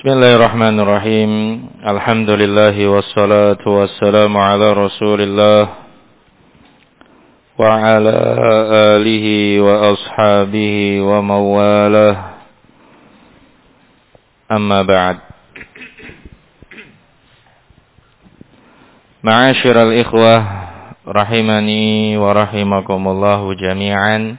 Bismillahirrahmanirrahim. Alhamdulillah wassalatu wassalamu ala Rasulillah wa ala alihi wa ashabihi wa mawalah. Amma ba'd. Ma'asyiral ikhwah rahimani wa rahimakumullahu jami'an.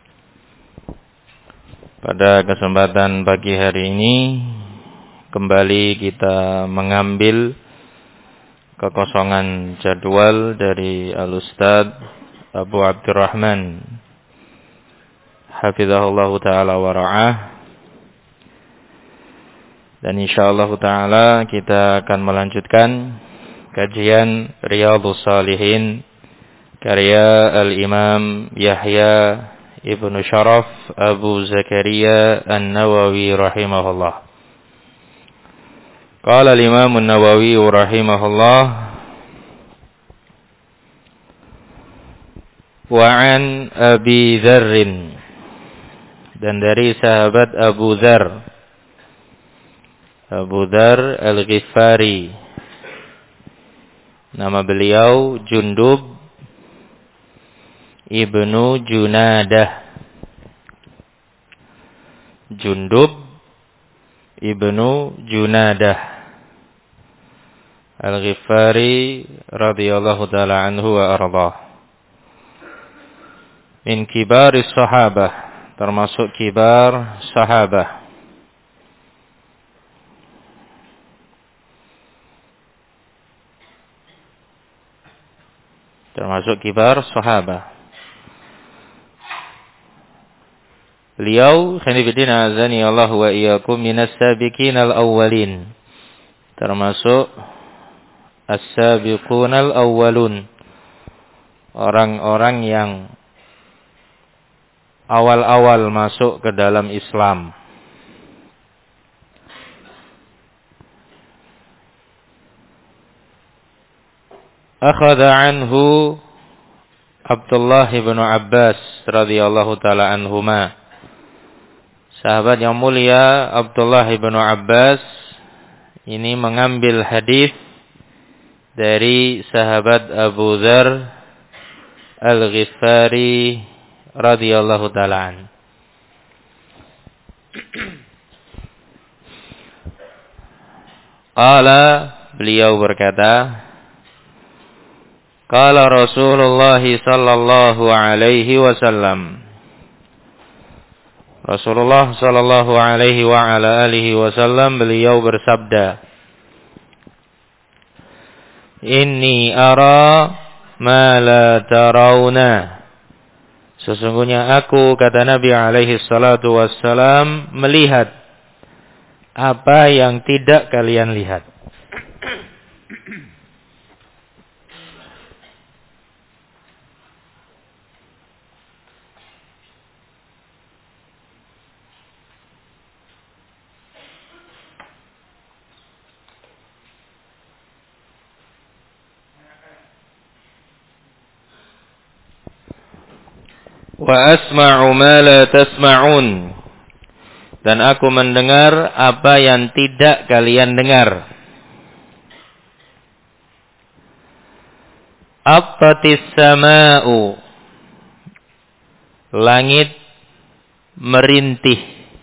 Pada kesempatan pagi hari ini kembali kita mengambil kekosongan jadwal dari Al-Ustaz Abu Abdurrahman hafizahullahu ta'ala wa ra'ah. Dan insyaallah ta'ala kita akan melanjutkan kajian Riyadhus Shalihin karya Al-Imam Yahya Ibnu Sharaf Abu Zakaria An-Nawawi rahimahullah. Qala al-Imam An-Nawawi rahimahullah wa an Abi Dzarr, dan dari sahabat Abu Dzar Al-Ghifari, nama beliau Jundub ibnu Junadah. Jundub ibnu Junadah Al-Ghifari radhiyallahu ta'ala anhu wa ardhah. Min kibaris sahabah, termasuk kibar sahabah. Termasuk kibar sahabah. Beliau khanifidina azani Allah wa iyyakum minas sabiqin al-awwalin, termasuk as-sabiqun al-awwalun, orang-orang yang awal-awal masuk ke dalam Islam. Akhadha anhu Abdullah bin Abbas radhiyallahu ta'ala anhuma. Sahabat yang mulia Abdullah bin Abbas ini mengambil hadis dari sahabat Abu Dzar Al-Ghifari radhiyallahu ta'ala an. Qala, beliau berkata, qala Rasulullah sallallahu alaihi wasallam. Rasulullah sallallahu alaihi wa ala alihi wasallam beliau bersabda, inni ara ma la tarawna. Sesungguhnya aku, kata Nabi alaihi salatu wassalam, melihat apa yang tidak kalian lihat. Wa asma'u ma la tasma'un, dan aku mendengar apa yang tidak kalian dengar. Attatis sama'u, langit merintih.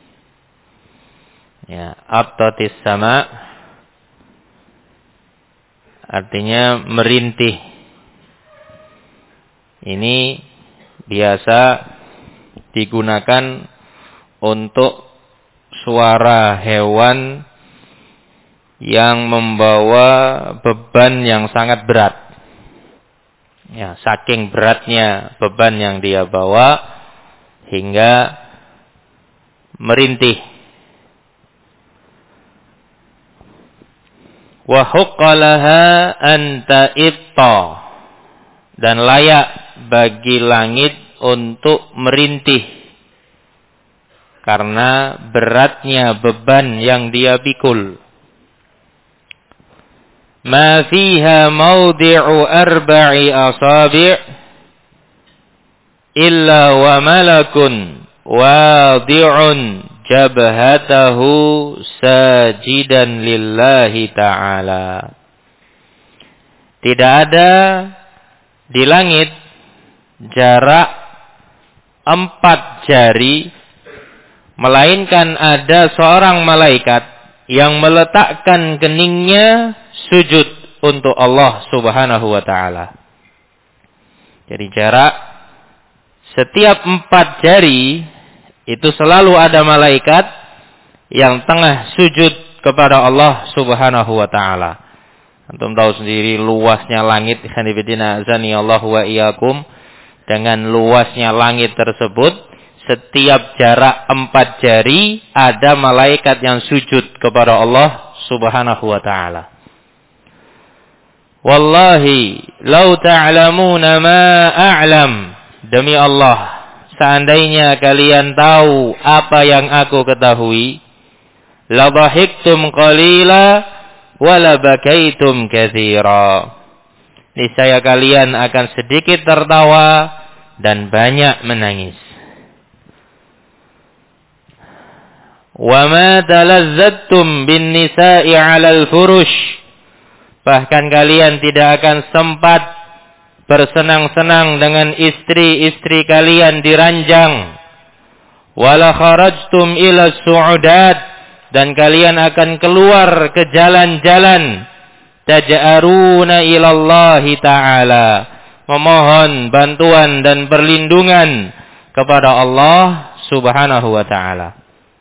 Ya, attatis sama' artinya merintih. Ini biasa digunakan untuk suara hewan yang membawa beban yang sangat berat. Ya, saking beratnya beban yang dia bawa hingga merintih. Wa huqqalaha anta ibta, dan layak bagi langit untuk merintih karena beratnya beban yang dia pikul. Ma fiha mawdi'u arba'i asabi' illa wa malakun wadi'un jabhatahu sajidan lillahi ta'ala. Tidak ada di langit jarak 4 jari, melainkan ada seorang malaikat yang meletakkan keningnya sujud untuk Allah Subhanahu wa ta'ala. Jadi jarak setiap 4 jari itu selalu ada malaikat yang tengah sujud kepada Allah Subhanahu wa ta'ala. Antum tahu sendiri luasnya langit, khanifidina azani Allah wa iyyakum. Dengan luasnya langit tersebut, setiap jarak 4 jari ada malaikat yang sujud kepada Allah Subhanahu wa ta'ala. Wallahi lau ta'lamuna ma a'lam. Demi Allah, seandainya kalian tahu apa yang aku ketahui, la dhahiktum qalila wa la bakaitum katsira. Niscaya kalian akan sedikit tertawa dan banyak menangis. Wa ma talazzattum bin nisa'i 'alal furush. Bahkan kalian tidak akan sempat bersenang-senang dengan istri-istri kalian di ranjang. Wala kharajtum ila su'udat, dan kalian akan keluar ke jalan-jalan. Taj'aruna ilallahi ta'ala, memohon bantuan dan perlindungan kepada Allah Subhanahu wa ta'ala.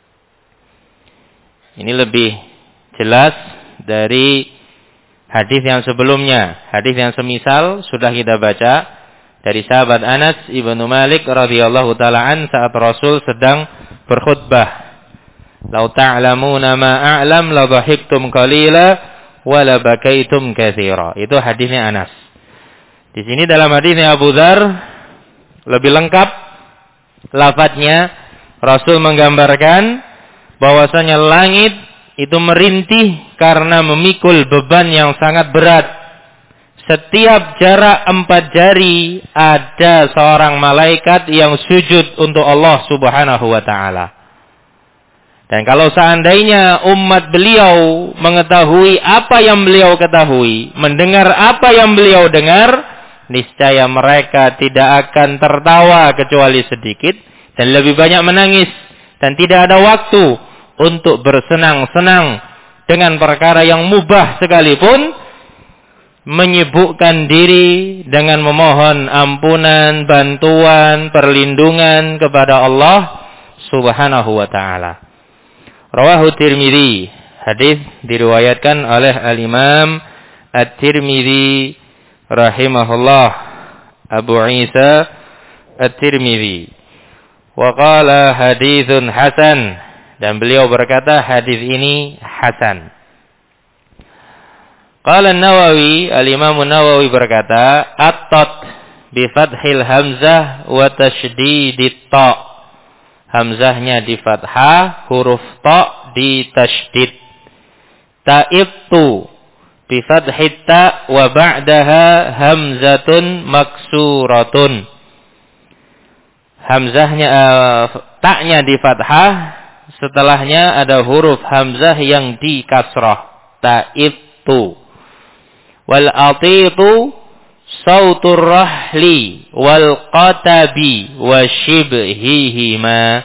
Ini lebih jelas dari hadis yang sebelumnya. Hadis yang semisal sudah kita baca dari sahabat Anas ibnu Malik radhiyallahu taala an saat Rasul sedang berkhutbah. Lau ta'lamuna ma a'lam la dhahiktum qalila wa la bakaitum katsira. Itu hadisnya Anas. Di sini dalam hadisnya Abu Dzar lebih lengkap lafadznya. Rasul menggambarkan bahwasanya langit itu merintih karena memikul beban yang sangat berat. Setiap jarak 4 jari ada seorang malaikat yang sujud untuk Allah Subhanahu wa ta'ala. Dan kalau seandainya umat beliau mengetahui apa yang beliau ketahui, mendengar apa yang beliau dengar, niscaya mereka tidak akan tertawa kecuali sedikit dan lebih banyak menangis. Dan tidak ada waktu untuk bersenang-senang dengan perkara yang mubah sekalipun, menyibukkan diri dengan memohon ampunan, bantuan, perlindungan kepada Allah Subhanahu wa ta'ala. Rawahu Tirmidzi. Hadis diriwayatkan oleh Al-Imam At-Tirmidzi rahimahullah, Abu Isa At-Tirmidzi. Wa qala haditsun hasan, dan beliau berkata hadis ini hasan. Qala An-Nawawi, Al-Imam An-Nawawi berkata, at-tat bi fathil hamzah wa tasydidit ta. Hamzahnya di fathah, huruf ta di tasydid. Ta'ibtu bi fathit ta wa ba'daha hamzatun maksuratun. Hamzahnya ta'nya di fathah, setelahnya ada huruf hamzah yang di kasrah. Ta'ibtu. Wal atitu sautur rahli wal qatabi wa shibhihima.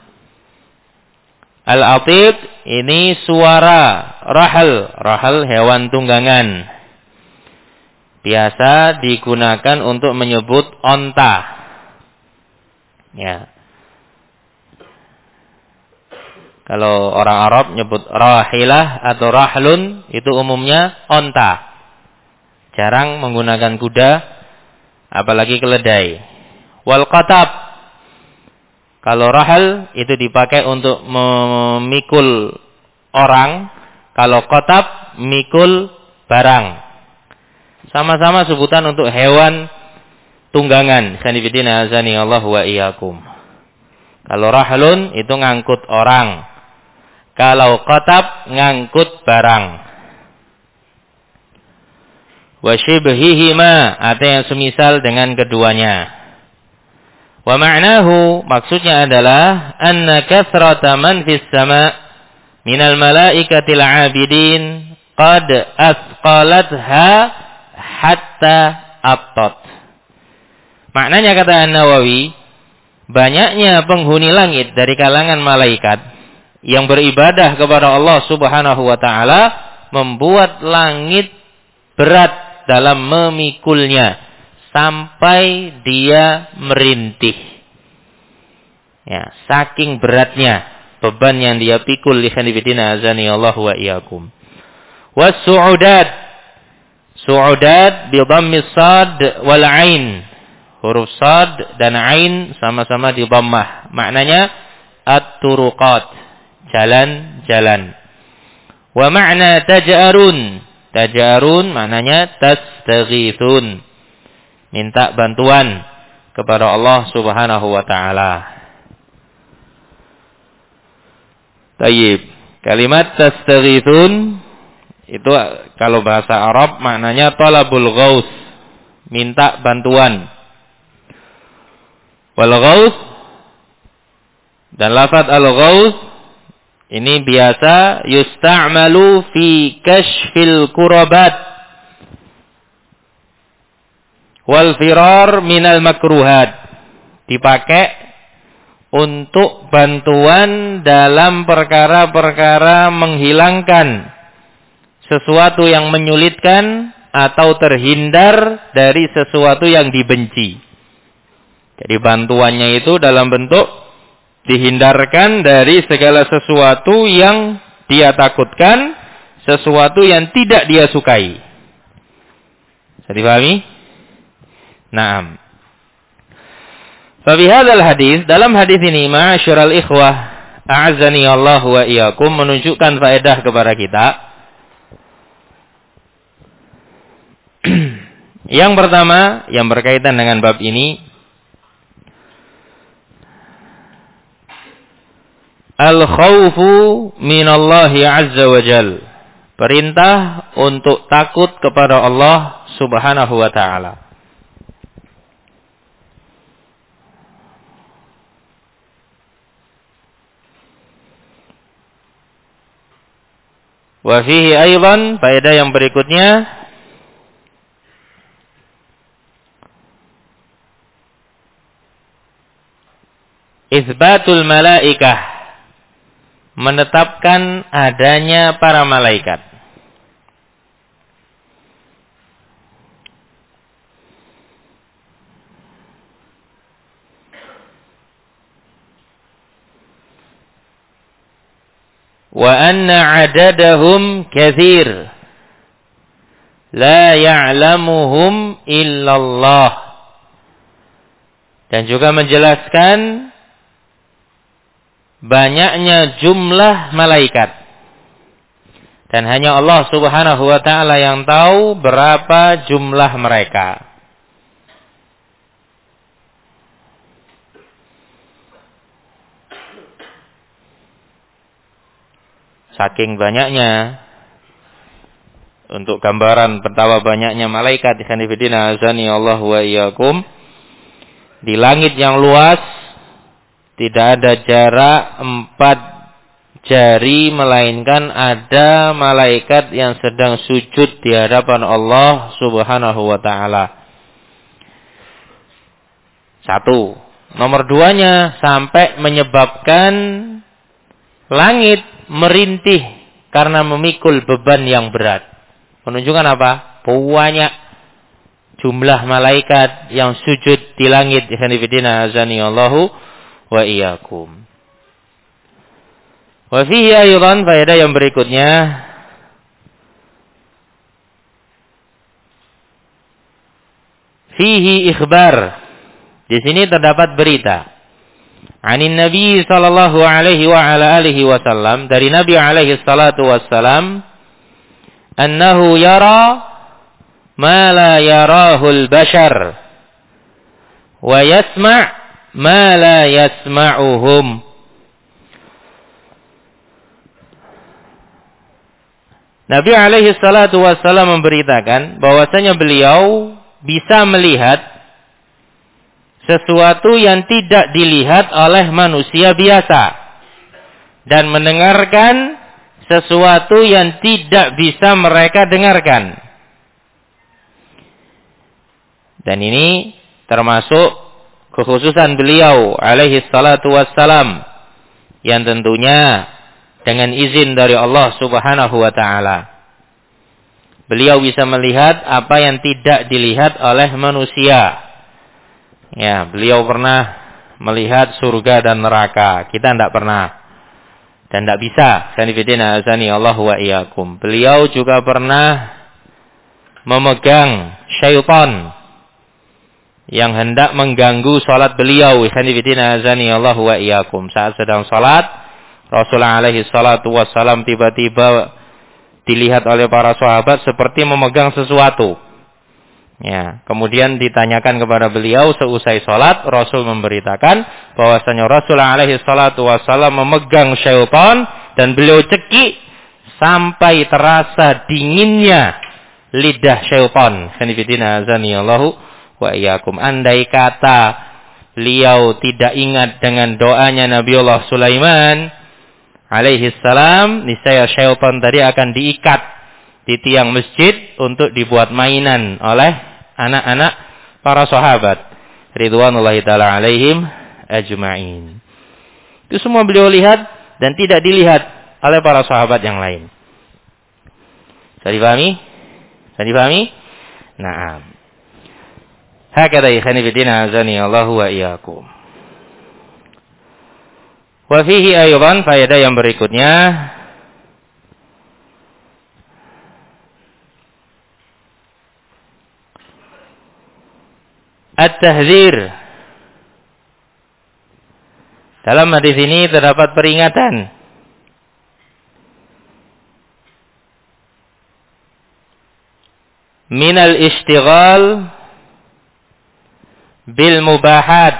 Al-atid ini suara rahal. Rahal hewan tunggangan. Biasa digunakan untuk menyebut onta. Ya. Kalau orang Arab nyebut rahilah atau rahlun, itu umumnya onta. Jarang menggunakan kuda, apalagi keledai. Wal qatab, kalau rahal itu dipakai untuk memikul orang, kalau qatab mikul barang. Sama-sama sebutan untuk hewan tunggangan. Sanifidina azani Allah wa iyyakum. Kalau rahlun itu ngangkut orang, kalau qatab ngangkut barang. Wa shibhihima, atau yang semisal dengan keduanya. Wa ma'nahu, maksudnya adalah anna kathrata man fis sama' minal malaikatil 'abidin qad asqalatha hatta abtat. Maknanya kata An-Nawawi, banyaknya penghuni langit dari kalangan malaikat yang beribadah kepada Allah Subhanahu wa taala membuat langit berat dalam memikulnya sampai dia merintih. Ya, saking beratnya beban yang dia pikul, lihanifidina azani Allah wa iyyakum. Was-su'udat, su'udat bi dhammis sad wal ain. Huruf sad dan ain sama-sama di dhammah. Maknanya at-turuqat, jalan-jalan. Wa ma'na taj'arun, taj'arun maknanya tastaghithun, minta bantuan kepada Allah Subhanahu wa taala. Tayyib. Kalimat tastaghithun itu kalau bahasa Arab maknanya talabul ghaus, minta bantuan. Wal ghaus, dan lafaz al-ghaus ini biasa yusta'malu fi kashfil kurabat wal firar minal makruhat, dipakai untuk bantuan dalam perkara-perkara menghilangkan sesuatu yang menyulitkan atau terhindar dari sesuatu yang dibenci. Jadi bantuannya itu dalam bentuk dihindarkan dari segala sesuatu yang dia takutkan, sesuatu yang tidak dia sukai. Bisa dipahami? Naam. Fa fi hadzal hadis, dalam hadis ini ma'asyiral ikhwah, a'azzani Allah wa iyyakum, menunjukkan faedah kepada kita. Yang pertama, yang berkaitan dengan bab ini, al-khawfu minallahi azza wa jal, perintah untuk takut kepada Allah Subhanahu wa ta'ala. Wa fihi aidan, faedah yang berikutnya, isbatul malaikah, menetapkan adanya para malaikat. Wa anna adadahum katsir la ya'lamuhum illallah, dan juga menjelaskan banyaknya jumlah malaikat dan hanya Allah Subhanahu wa taala yang tahu berapa jumlah mereka. Saking banyaknya, untuk gambaran betapa banyaknya malaikat, ikhwanifidina azani Allah wa iyyakum, di langit yang luas tidak ada jarak 4 jari, melainkan ada malaikat yang sedang sujud di hadapan Allah Subhanahu wa ta'ala. 1. Nomor 2-nya, sampai menyebabkan langit merintih karena memikul beban yang berat. Menunjukkan apa? Banyak jumlah malaikat yang sujud di langit. Ikhwanifidina azani Allahu wa iyyakum. Wa fihi aydan, faedah yang berikutnya, fihi ikhbar, di sini terdapat berita. Anin Nabi sallallahu alaihi wa ala alihi wasallam, dari Nabi alaihi salatu wassalam, annahu yara ma la yarahul bashar wa yasma' ma la yasma'uhum. Nabi alaihi salatu wassalam memberitakan bahwasanya beliau bisa melihat sesuatu yang tidak dilihat oleh manusia biasa, dan mendengarkan sesuatu yang tidak bisa mereka dengarkan. Dan ini termasuk kekhususan beliau alaihi salatu wassalam, yang tentunya dengan izin dari Allah Subhanahu wa taala. Beliau bisa melihat apa yang tidak dilihat oleh manusia. Ya, beliau pernah melihat surga dan neraka. Kita tidak pernah. Dan tidak bisa. Sanifidina azani Allah wa iyyakum. Beliau juga pernah memegang syaitan yang hendak mengganggu salat beliau. Sanifidina azani Allah wa iyyakum. Saat sedang salat, Rasulullah alaihi salatu wassalam tiba-tiba dilihat oleh para sahabat seperti memegang sesuatu. Ya, kemudian ditanyakan kepada beliau seusai salat, Rasul memberitakan bahwasanya Rasulullah alaihi salatu wassalam memegang syaitan dan beliau cekik sampai terasa dinginnya lidah syaitan. Sanifidina azani Allahu wa iyyakum. Andai kata beliau tidak ingat dengan doanya Nabiullah Sulaiman alaihi salam, niscaya syaitan tadi akan diikat di tiang masjid untuk dibuat mainan oleh anak-anak para sahabat ridwanullahi taala alaihim ajma'in. Itu semua beliau lihat dan tidak dilihat oleh para sahabat yang lain. Bisa dipahami? Bisa dipahami? Naam. Hakadha ikhwani fillah azani Allah wa iyyakum. Wa fihi aydan, faedah yang berikutnya, at-tahdzir. Dalam hadis ini terdapat peringatan minal ishtighal bil mubahat,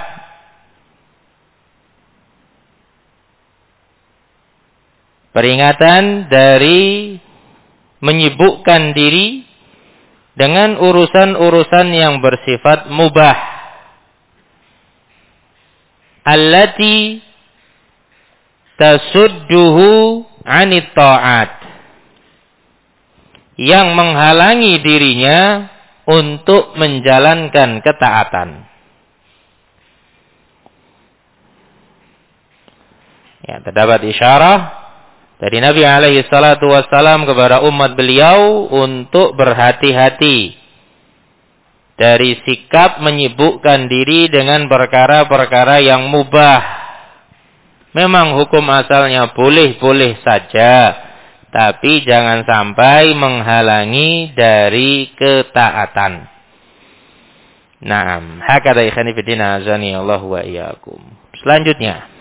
peringatan dari menyibukkan diri dengan urusan-urusan yang bersifat mubah, allati tasudduhu 'anit ta'at, yang menghalangi dirinya untuk menjalankan ketaatan. Ya, terdapat isyarah dari Nabi alaihi salatu wassalam kepada umat beliau untuk berhati-hati dari sikap menyibukkan diri dengan perkara-perkara yang mubah. Memang hukum asalnya boleh-boleh saja, tapi jangan sampai menghalangi dari ketaatan. Naam, hakadha ikhwani fillah azani Allah wa iyyakum. Selanjutnya,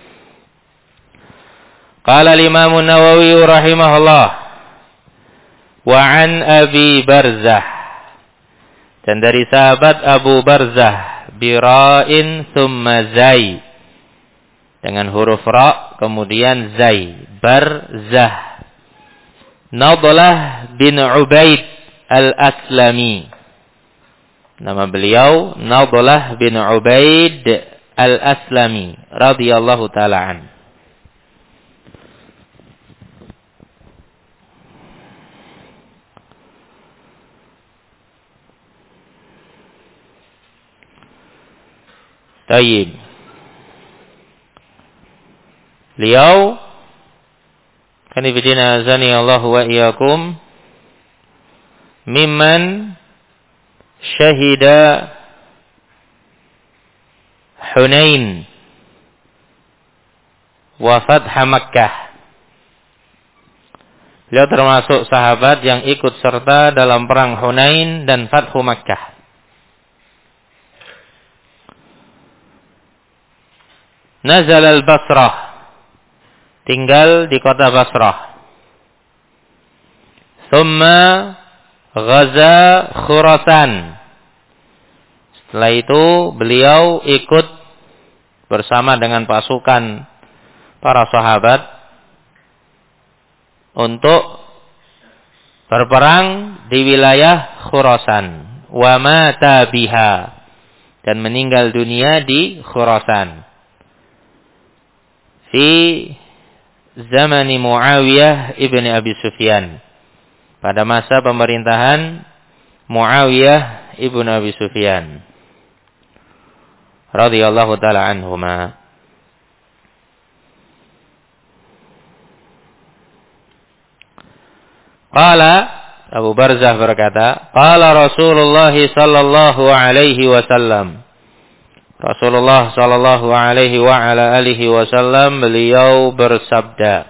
qala al-Imam an-Nawawi rahimahullah wa an Abi Barzah, dan dari sahabat Abu Barzah, bira'in thumma zai, dengan huruf ra kemudian zai, Barzah, Nadlah bin Ubaid al-Aslami. Nama beliau Nadlah bin Ubaid al-Aslami radhiyallahu taala an. Tayyib. Beliau kanifidina azani Allah wa iyyakum mimman syahida Hunain wa Fatha Makkah. Beliau termasuk sahabat yang ikut serta dalam perang Hunain dan Fathu Makkah. Nazal al-Basrah, tinggal di kota Basrah. Thumma ghaza Khurasan. Setelah itu beliau ikut bersama dengan pasukan para sahabat untuk berperang di wilayah Khurasan. Wa mata biha, dan meninggal dunia di Khurasan. Fi zamani Muawiyah ibn Abi Sufyan. Pada masa pemerintahan Muawiyah ibn Abi Sufyan radhiyallahu taala anhuma. Qala Abu Barzah berkata, qala Rasulullah sallallahu alaihi wasallam. Rasulullah sallallahu alaihi wa ala alihi wasallam beliau bersabda,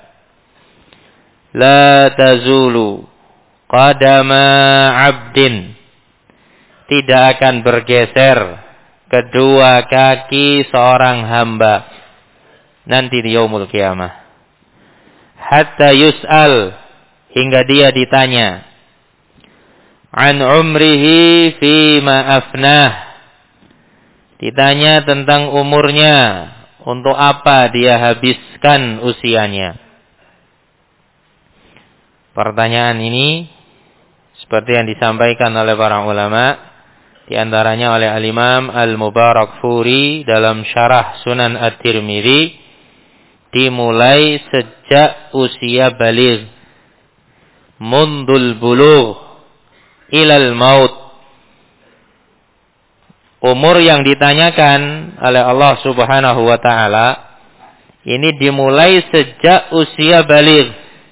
la tazulu qadama 'abdin, tidak akan bergeser kedua kaki seorang hamba nanti di yaumul qiyamah, hatta yus'al, hingga dia ditanya, an umrihi fima afnah, ditanya tentang umurnya, untuk apa dia habiskan usianya. Pertanyaan ini seperti yang disampaikan oleh para ulama, di antaranya oleh Al-Imam Al-Mubarakfuri dalam syarah Sunan At-Tirmidzi, dimulai sejak usia baligh, mundul bulugh ilal maut. Umur yang ditanyakan oleh Allah Subhanahu wa taala ini dimulai sejak usia baligh.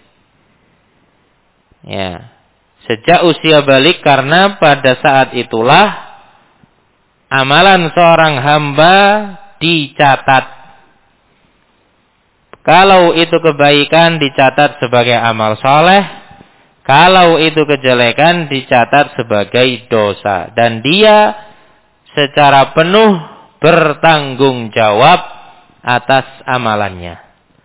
Ya, sejak usia baligh, karena pada saat itulah amalan seorang hamba dicatat. Kalau itu kebaikan dicatat sebagai amal soleh, kalau itu kejelekan dicatat sebagai dosa, dan dia secara penuh bertanggung jawab atas amalannya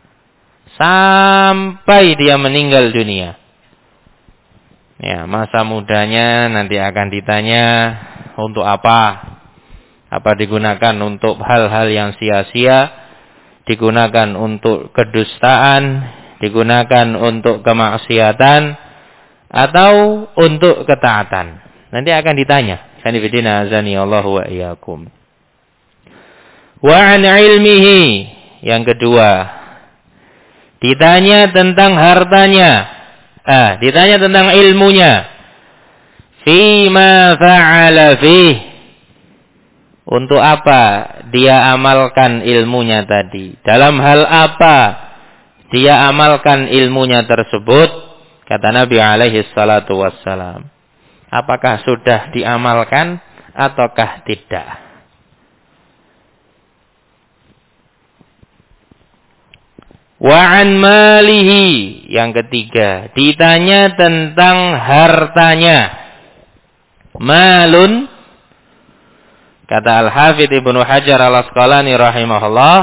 sampai dia meninggal dunia. Ya, masa mudanya nanti akan ditanya untuk apa? Apa digunakan untuk hal-hal yang sia-sia, digunakan untuk kedustaan, digunakan untuk kemaksiatan, atau untuk ketaatan. Nanti akan ditanya. Sanifidina azani Allahu wa iyyakum. Wa an ilmihi, yang kedua, ditanya tentang hartanya. Ditanya tentang ilmunya. Fima fa'ala fih, untuk apa dia amalkan ilmunya tadi? Dalam hal apa dia amalkan ilmunya tersebut? Kata Nabi alaihi salatu wassalam, apakah sudah diamalkan ataukah tidak? Wa an malihi, yang ketiga, ditanya tentang hartanya. Malun, kata Al-Hafidz Ibnu Hajar Al-Asqalani rahimahullah,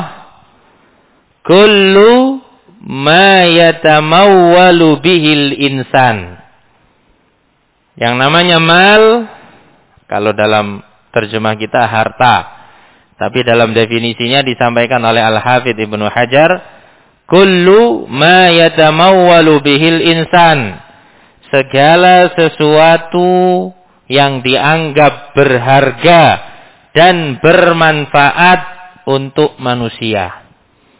kullu ma yatamawwalu bihil insan. Yang namanya mal, kalau dalam terjemah kita harta, tapi dalam definisinya disampaikan oleh Al-Hafidz Ibnu Hajar, kullu ma yatamawwalu bihil insan, segala sesuatu yang dianggap berharga dan bermanfaat untuk manusia.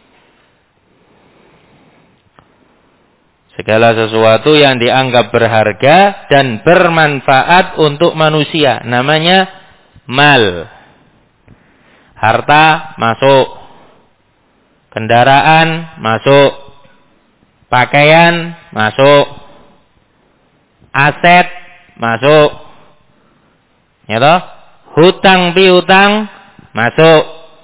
Segala sesuatu yang dianggap berharga dan bermanfaat untuk manusia, namanya mal. Harta masuk, kendaraan masuk, pakaian masuk, aset masuk, ya toh? Hutang piutang masuk,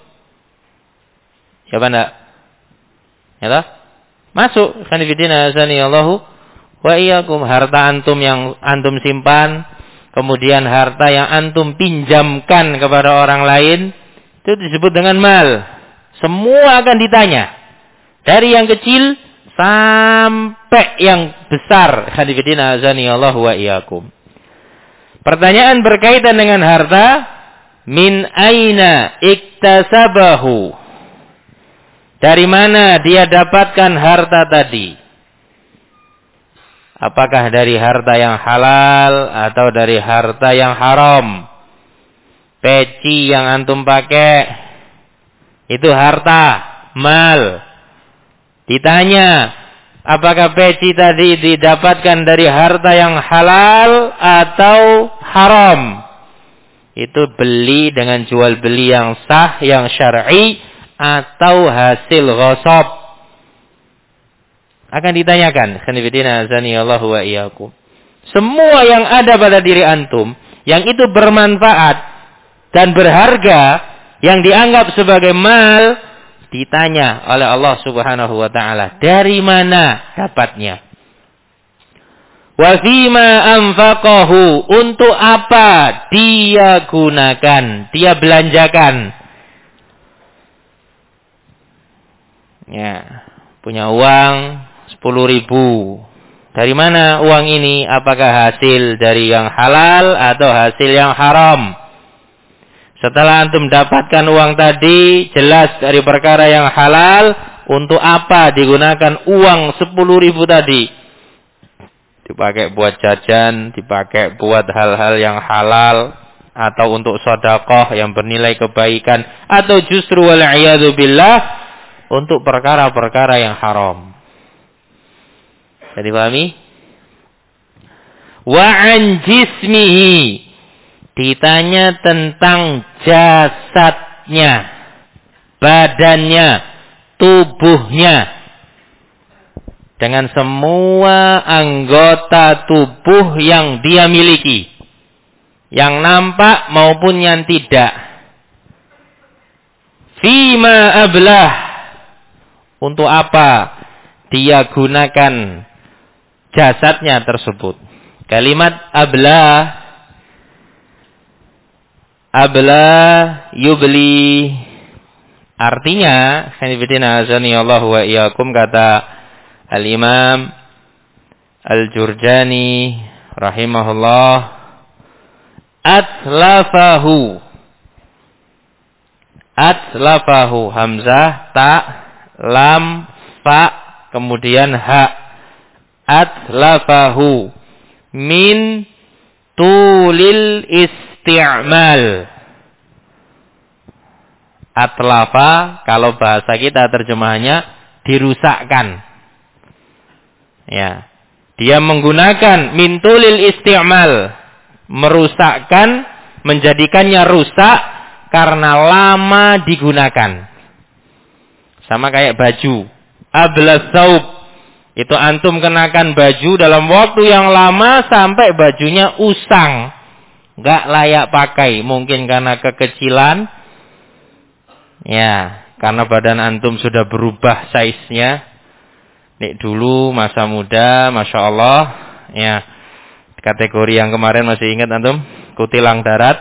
siapa ndak? Ya toh? Masuk. Sanifidina azani Allahu wa iyyakum. Harta antum yang antum simpan, kemudian harta yang antum pinjamkan kepada orang lain, itu disebut dengan mal. Semua akan ditanya. Dari yang kecil sampai yang besar. Sanifidina azani Allahu wa iyyakum. Pertanyaan berkaitan dengan harta, min aina iktasabahu, dari mana dia dapatkan harta tadi? Apakah dari harta yang halal atau dari harta yang haram? Peci yang antum pakai itu harta, mal. Ditanya, apakah peci tadi didapatkan dari harta yang halal atau haram? Itu beli dengan jual beli yang sah, yang syar'i, atau hasil ghasab. Akan ditanyakan. Khanifidina azanillahu wa iyyakum. Semua yang ada pada diri antum, yang itu bermanfaat dan berharga, yang dianggap sebagai mal, ditanya oleh Allah Subhanahu wa taala, dari mana dapatnya? Wa fima anfaqahu, untuk apa dia gunakan, dia belanjakan? Ya, punya uang 10.000. Dari mana uang ini? Apakah hasil dari yang halal atau hasil yang haram? Setelah antum dapatkan uang tadi, jelas dari perkara yang halal, untuk apa digunakan uang 10.000 tadi? Dipakai buat jajan, dipakai buat hal-hal yang halal, atau untuk sedekah yang bernilai kebaikan, atau justru wal'iyadu billah untuk perkara-perkara yang haram. Jadi pahami? Wa an jismihi, ditanya tentang jasadnya, badannya, tubuhnya, dengan semua anggota tubuh yang dia miliki, yang nampak maupun yang tidak. Fima ablah, untuk apa dia gunakan jasadnya tersebut. Kalimat ablah yubli, artinya, khanifidina azani Allah wa iyyakum, kata Al-Imam Al-Jurjani rahimahullah, atlafahu, hamzah, ta, lam, fa, kemudian ha. Atlafahu min tulil isti'mal. Atlafa, kalau bahasa kita terjemahannya dirusakkan. Ya. Dia menggunakan min tulil isti'mal, merusakkan, menjadikannya rusak karena lama digunakan. Sama kayak baju. Ablas saub, itu antum kenakan baju dalam waktu yang lama sampai bajunya usang, nggak layak pakai. Mungkin karena kekecilan, ya, karena badan antum sudah berubah size-nya. Nek dulu masa muda, masya Allah, ya, kategori yang kemarin masih ingat antum, kutilang darat.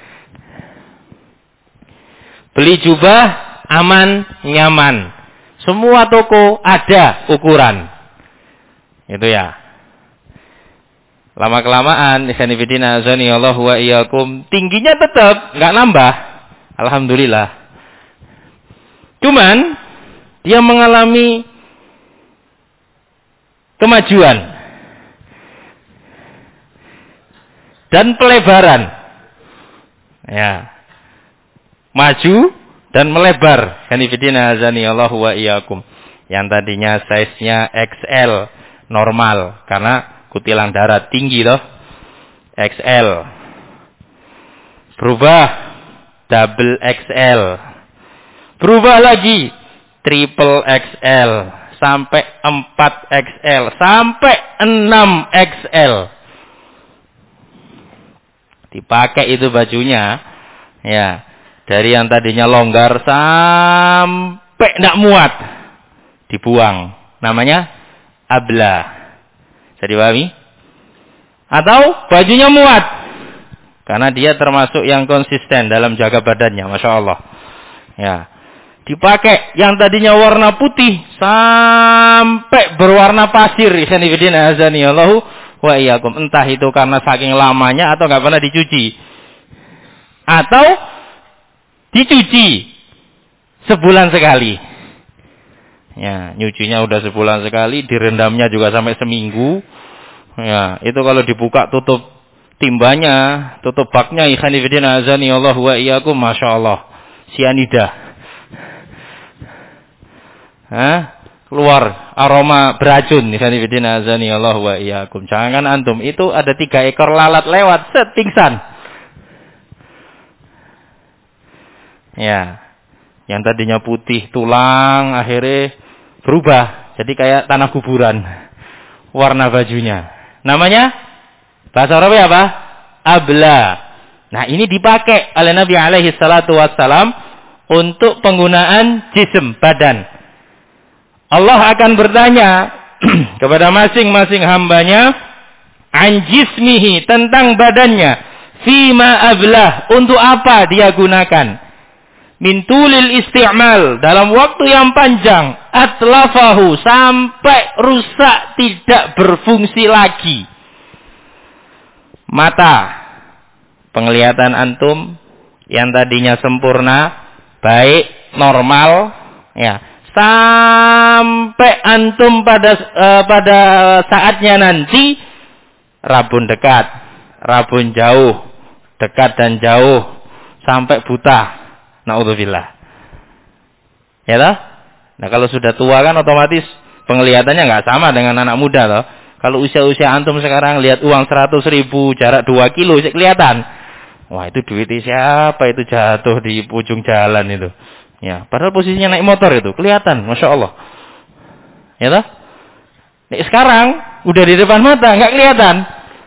Beli jubah aman, nyaman. Semua toko ada ukuran. Itu ya. Lama-kelamaan, ikhwanifidina azani Allah wa iyyakum, tingginya tetap, nggak nambah. Alhamdulillah. Cuman, dia mengalami kemajuan dan pelebaran. Ya. Maju dan melebar. Ikhwanifidina azani Allah wa iyyakum. Yang tadinya size-nya XL, normal, karena kutilang darat tinggi loh, XL, berubah double XL, berubah lagi triple XL, sampai 4XL, sampai 6XL. Dipakai itu bajunya, ya, dari yang tadinya longgar sampai tidak muat, dibuang. Namanya abla. Bisa dipahami? Atau bajunya muat, karena dia termasuk yang konsisten dalam jaga badannya, masya Allah. Ya, dipakai yang tadinya warna putih sampai berwarna pasir. Ikhwanifidina azanillahu wa iyyakum. Entah itu karena saking lamanya atau nggak pernah dicuci, atau dicuci sebulan sekali. Ya, nyucinya udah sebulan sekali, direndamnya juga sampai seminggu. Ya, itu kalau dibuka tutup timbanya, tutup baknya, ikhwan fillah azani Allah wa iyyakum, masya Allah, sianida. Keluar aroma beracun, ikhwan fillah azani Allah wa iyyakum. Jangan antum, itu ada 3 ekor lalat lewat, set pingsan. Ya, yang tadinya putih tulang akhirnya berubah jadi kayak tanah kuburan warna bajunya. Namanya bahasa Arabnya apa? Abla. Nah, ini dipakai oleh Nabi alaihi salatu wassalam untuk penggunaan jism, badan. Allah akan bertanya kepada masing-masing hambanya an jismihi, tentang badannya, fima ablah, untuk apa dia gunakan. Min tulil isti'mal, dalam waktu yang panjang, atlafahu, sampai rusak, tidak berfungsi lagi. Mata, penglihatan antum yang tadinya sempurna, baik, normal, ya, sampai antum pada saatnya nanti rabun dekat, rabun jauh, dekat dan jauh, sampai buta. Naudzubillah. Ya toh? Nah, kalau sudah tua kan otomatis penglihatannya nggak sama dengan anak muda toh. Kalau usia-usia antum sekarang lihat uang 100.000 jarak 2 kilo kelihatan. Wah, itu duitnya siapa itu jatuh di ujung jalan itu. Ya, padahal posisinya naik motor itu kelihatan, Masya Allah. Ya toh? Nih, sekarang udah di depan mata nggak kelihatan.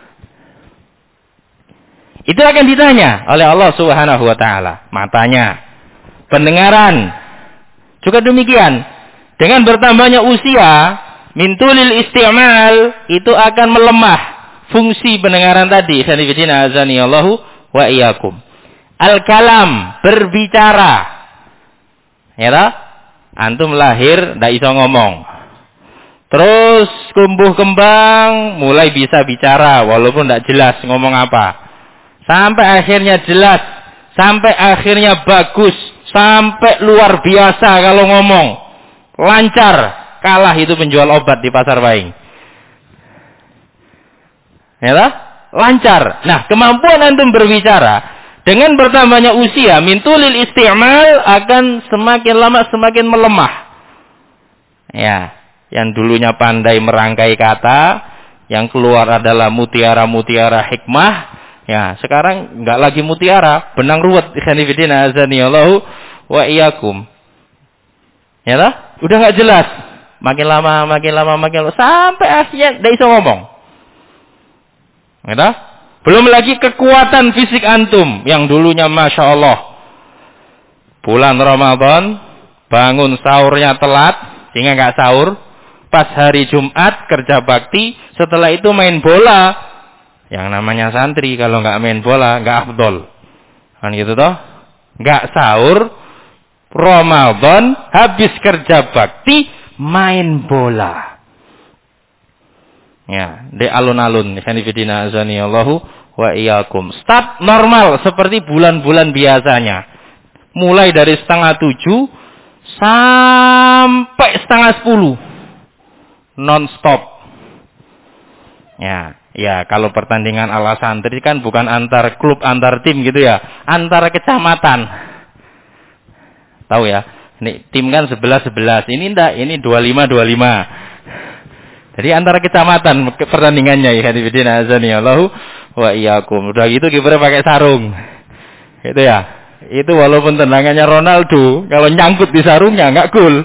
Itu akan ditanya oleh Allah Subhanahu wa taala, matanya. Pendengaran juga demikian. Dengan bertambahnya usia, min tulil isti'mal, itu akan melemah fungsi pendengaran tadi. Sanifidina azani Allahu wa iyyakum. Al-kalam, berbicara. Ya toh? Antum lahir ndak iso ngomong. Terus tumbuh kembang, mulai bisa bicara walaupun ndak jelas ngomong apa. Sampai akhirnya jelas, sampai akhirnya bagus, sampai luar biasa kalau ngomong. Lancar, kalah itu penjual obat di pasar Baing. Ya toh? Lancar. Nah, kemampuan antum berbicara dengan bertambahnya usia, min tulil isti'mal, akan semakin lama semakin melemah. Ya, yang dulunya pandai merangkai kata, yang keluar adalah mutiara-mutiara hikmah. Ya, sekarang enggak lagi mutiara, benang ruwet. Ikhwanifidina azanillahu wa iyyakum. Ya toh? Udah enggak jelas. Makin lama sampai akhirnya enggak bisa ngomong. Ya toh? Belum lagi kekuatan fisik antum yang dulunya Masya Allah. Bulan Ramadan, bangun sahurnya telat, sehingga enggak sahur. Pas hari Jumat kerja bakti, setelah itu main bola. Yang namanya santri kalau nggak main bola nggak afdol, kan gitu toh? Nggak sahur, Ramadan, habis kerja bakti, main bola. Ya, di alun-alun. Sanifidina azani Allahu wa iyyakum. Start normal seperti bulan-bulan biasanya. Mulai dari 6:30 sampai 9:30, non-stop. Ya, kalau pertandingan ala santri kan bukan antar klub, antar tim gitu ya, antar kecamatan. Tahu ya? Ini tim kan 11-11, ini enggak, ini 25-25. Jadi antara kecamatan pertandingannya, ya hadirin azani Allahu wa iyyakum. Udah gitu kipernya pakai sarung. Gitu ya. Itu walaupun tendangannya Ronaldo, kalau nyangkut di sarungnya enggak gol.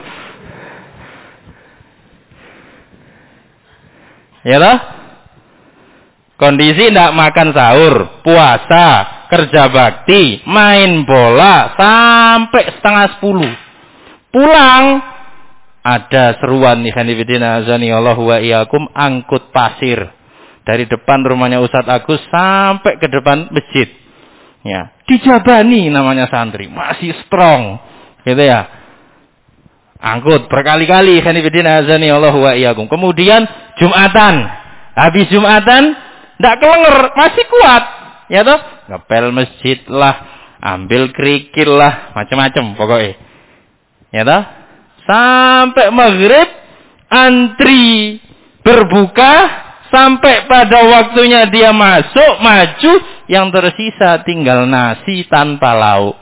Ya toh? Kondisi tidak makan sahur, puasa, kerja bakti, main bola sampai 9:30. Pulang ada seruan ikhwanifidina azani Allahu wa iyyakum, angkut pasir dari depan rumahnya Ustadz Agus sampai ke depan masjid. Ya, dijabani namanya santri, masih strong. Gitu ya. Angkut berkali-kali ikhwanifidina azani Allahu wa iyyakum. Kemudian Jumatan. Habis Jumatan ndak kelenger, masih kuat. Ya toh? Ngepel masjid lah, ambil kerikil lah, macam-macam pokoknya. Ya toh? Sampai maghrib antri berbuka Sampai pada waktunya dia masuk, maju, yang tersisa tinggal nasi tanpa lauk.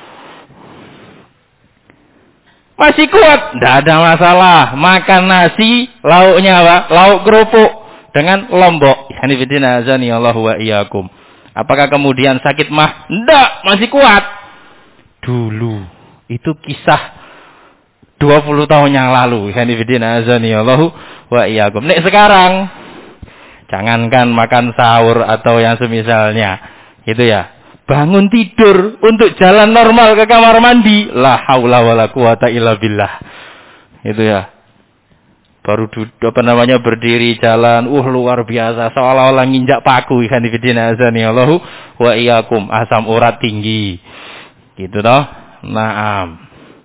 Masih kuat, tidak ada masalah. Makan nasi, lauknya apa? Lauk kerupuk dengan lombok. Hanifidina azani Allah wa iyyakum. Apakah kemudian sakit mah? Tidak, masih kuat. Dulu, itu kisah 20 tahun yang lalu. Hanifidina azani Allah wa iyyakum. Nek sekarang, jangankan makan sahur atau yang semisalnya. Itu ya. Bangun tidur untuk jalan normal ke kamar mandi. La haula wala quwata illa billah. Itu ya. Baru berdiri jalan. Luar biasa. Seolah-olah nginjak paku. Hanifidina azani Allahu wa iyyakum. Asam urat tinggi. Gitu toh. Naam.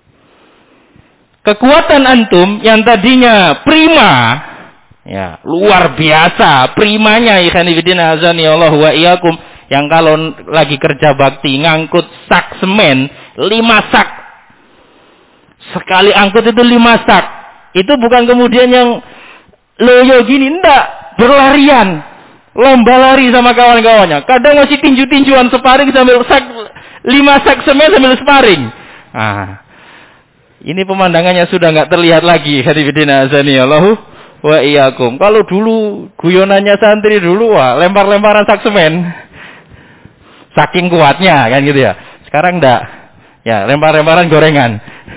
Kekuatan antum yang tadinya prima. Ya, luar biasa. Primanya. Hanifidina azani Allahu wa iyyakum. Yang kalau lagi kerja bakti ngangkut sak semen 5 sak. Sekali angkut itu 5 sak. Itu bukan kemudian yang loyo gini, enggak, berlarian. Lomba lari sama kawan-kawannya. Kadang masih tinju-tinjuan sparring sambil 5 sak semen sambil sparring. Nah, ini pemandangannya sudah enggak terlihat lagi. Hadifidina azani Allahu wa iyyakum. Kalau dulu guyonannya santri dulu, wah, lempar-lemparan sak semen. Saking kuatnya kan gitu ya. Sekarang enggak. Ya, lempar-lemparan gorengan.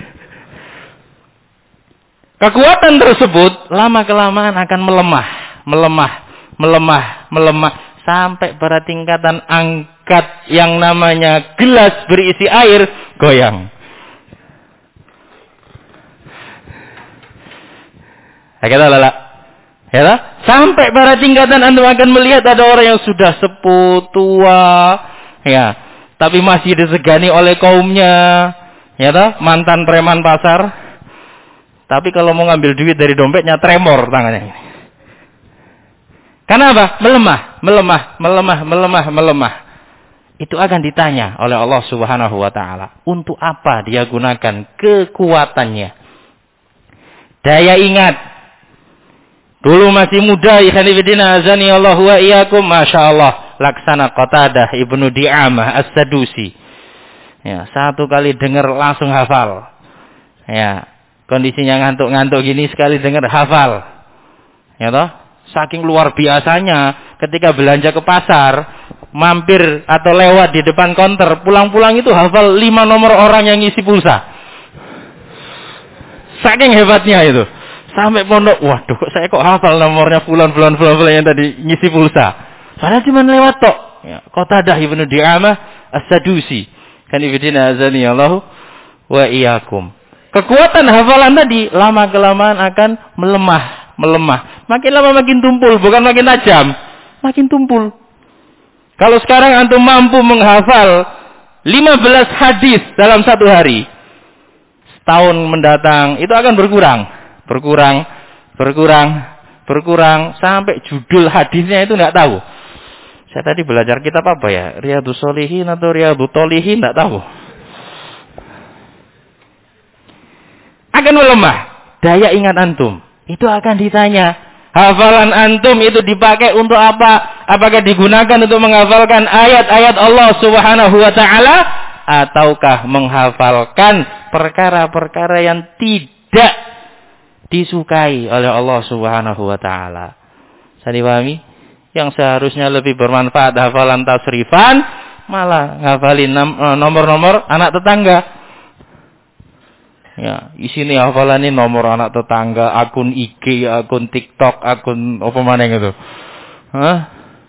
Kekuatan tersebut lama-kelamaan akan melemah sampai pada tingkatan angkat yang namanya gelas berisi air goyang. Kata lala. Ya, sampai pada tingkatan Anda akan melihat ada orang yang sudah sepuh, tua, ya, tapi masih disegani oleh kaumnya, ya toh, mantan preman pasar. Tapi kalau mau ngambil duit dari dompetnya tremor tangannya. Karena apa? Melemah. Itu akan ditanya oleh Allah Subhanahu wa taala, untuk apa dia gunakan kekuatannya? Daya ingat. Dulu masih muda, ikhwanifidina azani Allah wa iyyakum, masyaallah, laksana Qatadah Ibnu Di'amah As-Sadusi. Ya, satu kali dengar langsung hafal. Ya, kondisinya ngantuk-ngantuk gini, sekali dengar hafal. Ya toh, saking luar biasanya ketika belanja ke pasar, mampir atau lewat di depan konter, pulang-pulang itu hafal 5 nomor orang yang ngisi pulsa. Saking hebatnya itu. Sampai pondok, waduh, saya kok hafal nomornya fulan yang tadi ngisi pulsa. Padahal cuma lewat tok. Ya, Qatadah Ibnu Di'amah As-Sadusi. Kan ibadina azani Allah wa iyyakum. Kekuatan hafalan tadi lama-kelamaan akan melemah. Makin lama makin tumpul, bukan makin tajam. Makin tumpul. Kalau sekarang antum mampu menghafal 15 hadis dalam satu hari, setahun mendatang itu akan berkurang sampai judul hadisnya itu nggak tahu. Saya tadi belajar kitab apa ya? Riyadhus Shalihin atau Riyadhut Thalihin, nggak tahu. Akan melemah. Daya ingat antum itu akan ditanya. Hafalan antum itu dipakai untuk apa? Apakah digunakan untuk menghafalkan ayat-ayat Allah Subhanahu wa taala, ataukah menghafalkan perkara-perkara yang tidak disukai oleh Allah Subhanahu wa taala? Saya dipahami? Yang seharusnya lebih bermanfaat hafalan tasrifan, malah ngafalin nomor-nomor anak tetangga. Ya, isine hafalan ini nomor anak tetangga, akun IG, akun TikTok, akun apa mana gitu. Hah?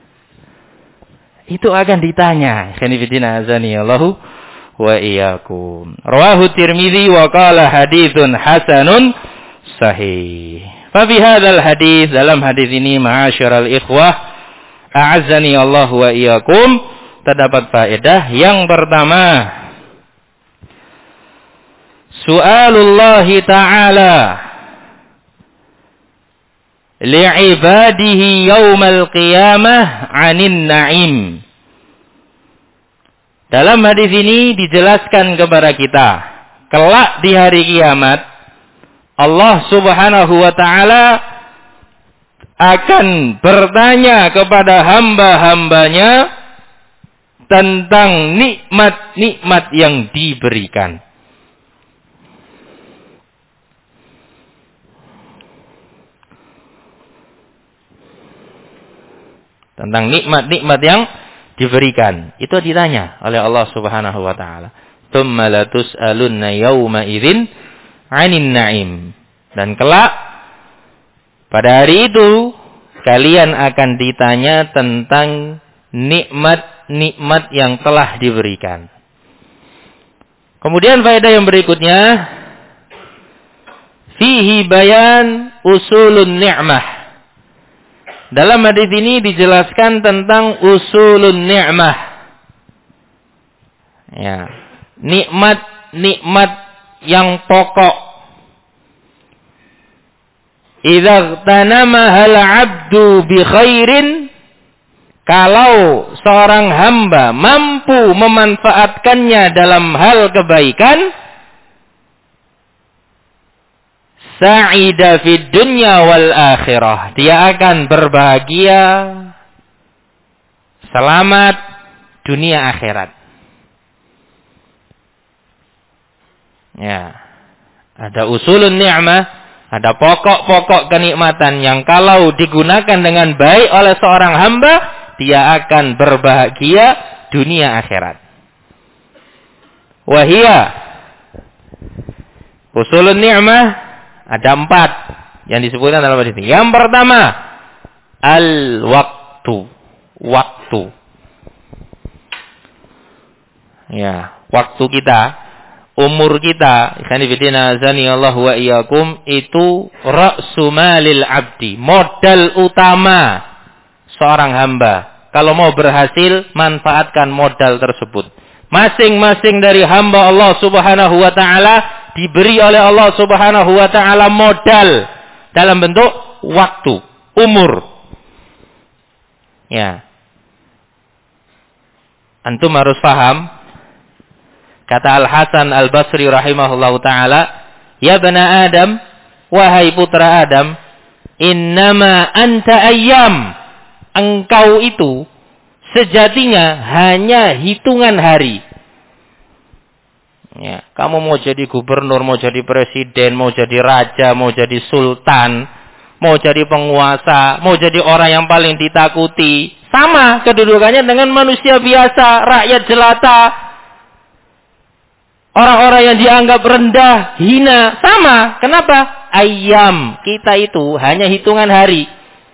Itu akan ditanya. Khanifidina azani Allahu wa iyyakum. Rawahu Tirmidzi wa qala haditsun hasanun sahih. Fa bi hadzal hadis, dalam hadis ini ma'asyiral ikhwah a'azzani Allah wa iyyakum, terdapat faedah. Yang pertama, su'alullah ta'ala li'ibadihi yaumal qiyamah 'anin na'im. Dalam hadis ini dijelaskan kepada kita, kelak di hari kiamat Allah Subhanahu wa taala akan bertanya kepada hamba-hambanya tentang nikmat-nikmat yang diberikan. Tentang nikmat-nikmat yang diberikan. Itu ditanya oleh Allah Subhanahu wa taala. Tsumma latus'alunna yauma idzin 'anin na'im. Dan kelak pada hari itu kalian akan ditanya tentang nikmat-nikmat yang telah diberikan. Kemudian faedah yang berikutnya, fihi bayan usulun ni'mah. Dalam hadis ini dijelaskan tentang usulun ni'mah. Ya, nikmat-nikmat yang pokok. Idza tanamaha al-'abdu bi khairin, kalau seorang hamba mampu memanfaatkannya dalam hal kebaikan, sa'ida fid dunya wal akhirah. Dia akan berbahagia, selamat dunia akhirat. Ya. Ada usulun ni'mah, ada pokok-pokok kenikmatan yang kalau digunakan dengan baik oleh seorang hamba, dia akan berbahagia dunia akhirat. Wahia usulun ni'mah ada 4 yang disebutkan dalam hadis ini. Yang pertama, al-waktu. Waktu. Ya, waktu kita, umur kita, ikhwan fillah azanillahu wa iyyakum, itu ra'su malil abdi, modal utama seorang hamba. Kalau mau berhasil, manfaatkan modal tersebut. Masing-masing dari hamba Allah Subhanahu wa taala diberi oleh Allah Subhanahu wa taala modal dalam bentuk waktu, umur. Ya. Antum harus paham, kata Al-Hasan Al-Basri rahimahullahu taala, ya bani Adam, wahai putra Adam, innama anta ayyam, engkau itu sejatinya hanya hitungan hari. Ya, kamu mau jadi gubernur, mau jadi presiden, mau jadi raja, mau jadi sultan, mau jadi penguasa, mau jadi orang yang paling ditakuti, sama kedudukannya dengan manusia biasa, rakyat jelata, orang-orang yang dianggap rendah, hina, sama. Kenapa? Ayyam, kita itu hanya hitungan hari.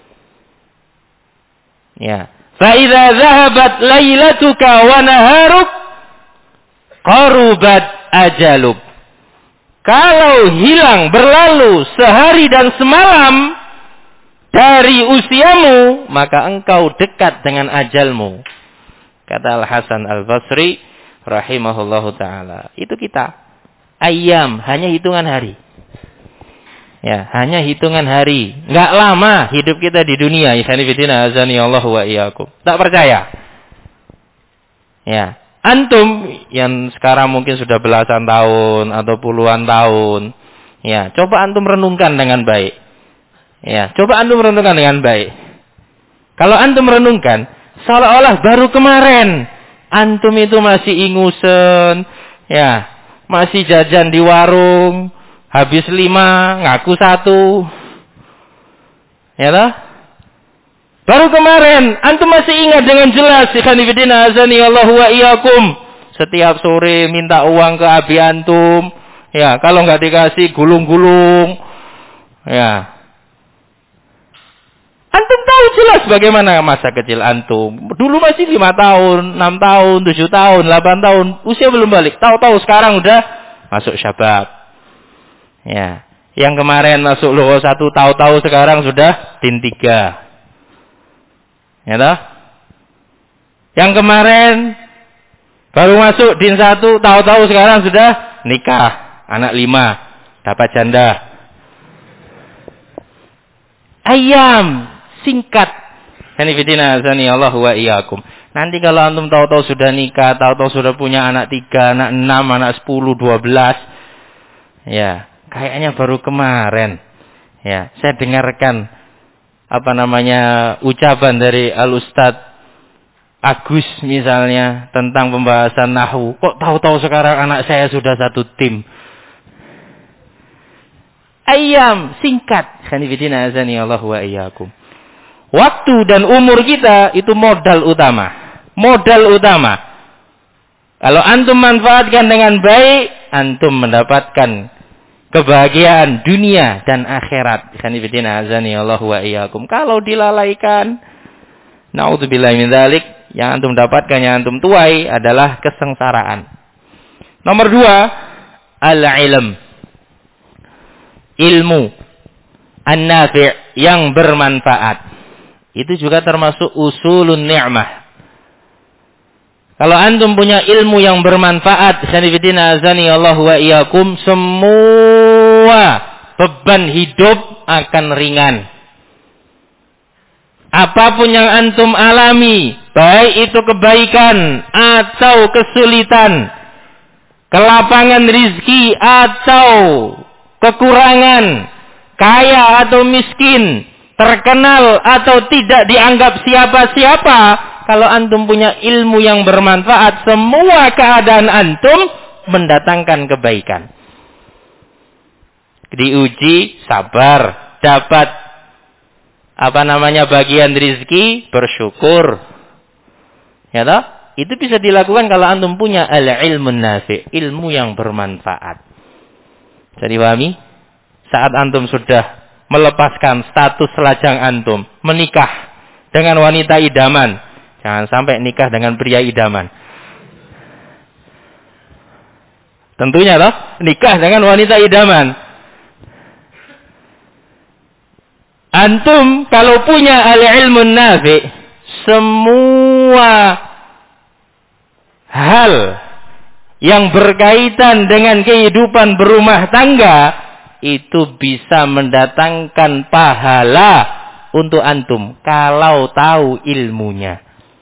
Ya. Fa idza dhahabat lailatuka wa naharuk qarubat ajaluk. Kalau hilang, berlalu sehari dan semalam dari usiamu, maka engkau dekat dengan ajalmu. Kata Al-Hasan Al-Basri rahimahullahu ta'ala. Itu kita. Ayyam, hanya hitungan hari. Ya, hanya hitungan hari. Enggak lama hidup kita di dunia. Ikhwanifidina azani Allah wa iyyakum. Tak percaya? Ya. Antum yang sekarang mungkin sudah belasan tahun atau puluhan tahun, ya, coba antum renungkan dengan baik. Ya, coba antum renungkan dengan baik. Kalau antum renungkan, seolah-olah baru kemarin antum itu masih ingusen, ya, masih jajan di warung, habis 5, ngaku 1. Ya toh? Baru kemarin, antum masih ingat dengan jelas, ikhwanifidina azani Allah wa iyyakum. Setiap sore minta uang ke abi antum. Ya, kalau nggak dikasih gulung-gulung. Ya. Antum tahu jelas bagaimana masa kecil antum. Dulu masih 5 tahun, 6 tahun, 7 tahun, 8 tahun. Usia belum balik. Tahu-tahu sekarang udah masuk syabab. Ya. Yang kemarin masuk logo 1, tahu-tahu sekarang sudah din 3. Ya toh? Yang kemarin baru masuk din 1, tahu-tahu sekarang sudah nikah, anak 5, dapat janda. Ayam, singkat. Hanifidina azani Allah wa iyyakum. Nanti kalau antum tahu-tahu sudah nikah, tahu-tahu sudah punya anak 3, anak 6, anak 10, 12. Ya, kayaknya baru kemarin. Ya, saya dengarkan ucapan dari Al-Ustadz Agus misalnya tentang pembahasan nahwu. Kok tahu-tahu sekarang anak saya sudah satu tim? Ayam singkat. Khanifidina azani Allah wa iyyakum. Waktu dan umur kita itu modal utama. Modal utama. Kalau antum manfaatkan dengan baik, antum mendapatkan kebahagiaan dunia dan akhirat. Khanifidina azani Allah wa iyyakum. Kalau dilalaikan, naudzubillahi min dzalik, yang antum dapatkan, yang antum tuai adalah kesengsaraan. Nomor 2, al-ilm. Ilmu an-nafi' yang bermanfaat. Itu juga termasuk usulun ni'mah. Kalau antum punya ilmu yang bermanfaat, sanifidina azani Allah wa iyyakum, semua beban hidup akan ringan. Apapun yang antum alami, baik itu kebaikan atau kesulitan, kelapangan rizki atau kekurangan, kaya atau miskin, terkenal atau tidak dianggap siapa-siapa, kalau antum punya ilmu yang bermanfaat, semua keadaan antum mendatangkan kebaikan. Diuji, sabar, dapat bagian rizki, bersyukur. Ya toh? Itu bisa dilakukan kalau antum punya al-ilmun nafi', ilmu yang bermanfaat. Bisa dipahami? Saat antum sudah melepaskan status lajang antum, menikah dengan wanita idaman, jangan sampai nikah dengan pria idaman. Tentunya toh, nikah dengan wanita idaman. Antum kalau punya al-ilmun nafi', semua hal yang berkaitan dengan kehidupan berumah tangga itu bisa mendatangkan pahala untuk antum kalau tahu ilmunya.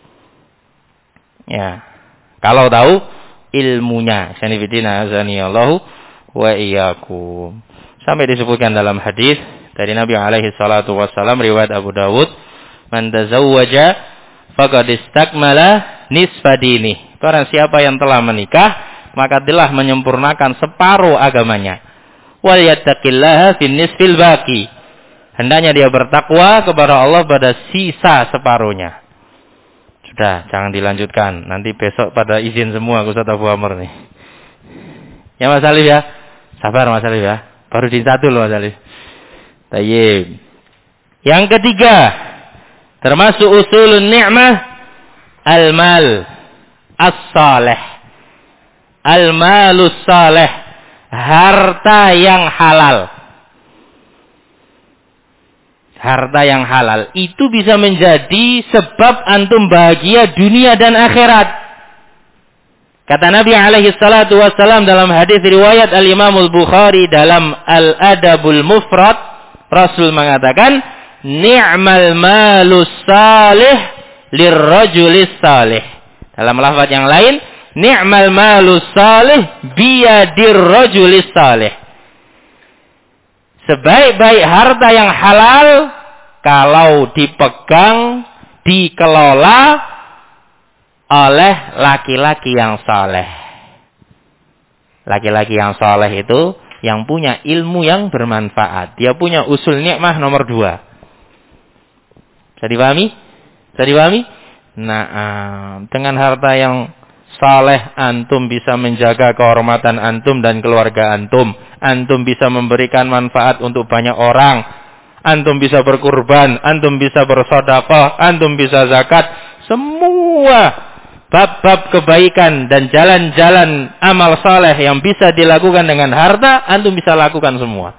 Ya, kalau tahu ilmunya. Sanifidina azanillahu wa iyyakum. Sampai disebutkan dalam hadis dari Nabi alaihi salatu wassalam, riwayat Abu Dawud, man tazawwaja faqad istakmala nisfa dinih. Barang siapa yang telah menikah, maka telah menyempurnakan separuh agamanya. Wal yattaqillaha fin nisfil baqi. Hendaknya dia bertakwa kepada Allah pada sisa separuhnya. Sudah, jangan dilanjutkan. Nanti besok pada izin semua Ustaz Abu Amr nih. Ya Mas Alif ya. Sabar Mas Alif ya. Baru di satu loh Mas Alif. Tayyib. Yang ketiga, termasuk usulun ni'mah, al-mal as-salih. Al-malus salih, harta yang halal. Harta yang halal itu bisa menjadi sebab antum bahagia dunia dan akhirat. Kata Nabi alaihi salatu wassalam dalam hadis riwayat Al-Imam Al-Bukhari dalam Al-Adabul Mufrad, Rasul mengatakan, ni'mal malus salih lirrajulis salih. Dalam lafaz yang lain, ni'mal malus salih biyadir rajulis salih. Sebaik-baik harta yang halal kalau dipegang, dikelola oleh laki-laki yang saleh. Laki-laki yang saleh itu yang punya ilmu yang bermanfaat. Dia punya usul nikmah nomor 2. Bisa dipahami? Bisa dipahami? Nah, dengan harta yang saleh antum bisa menjaga kehormatan antum dan keluarga antum. Antum bisa memberikan manfaat untuk banyak orang. Antum bisa berkurban, antum bisa bersedekah, antum bisa zakat. Semua bab-bab kebaikan dan jalan-jalan amal saleh yang bisa dilakukan dengan harta, antum bisa lakukan semua.